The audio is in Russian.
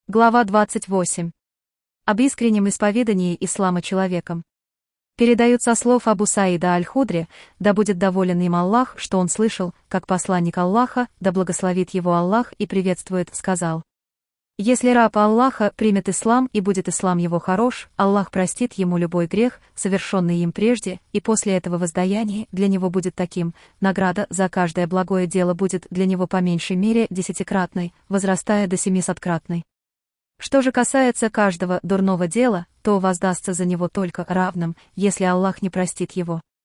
Глава 28. Об искреннем исповедании ислама человеком. Передают со слов Абу Саида Аль-Худри, да будет доволен им Аллах, что он слышал, как посланник Аллаха, да благословит его Аллах и приветствует, сказал: «Если раб Аллаха примет ислам и будет ислам его хорош, Аллах простит ему любой грех, совершенный им прежде, и после этого воздаяние для него будет таким, награда за каждое благое дело будет для него по меньшей мере 10-кратной, возрастая до 700-кратной. Что же касается каждого дурного дела, то воздастся за него только равным, если Аллах не простит его».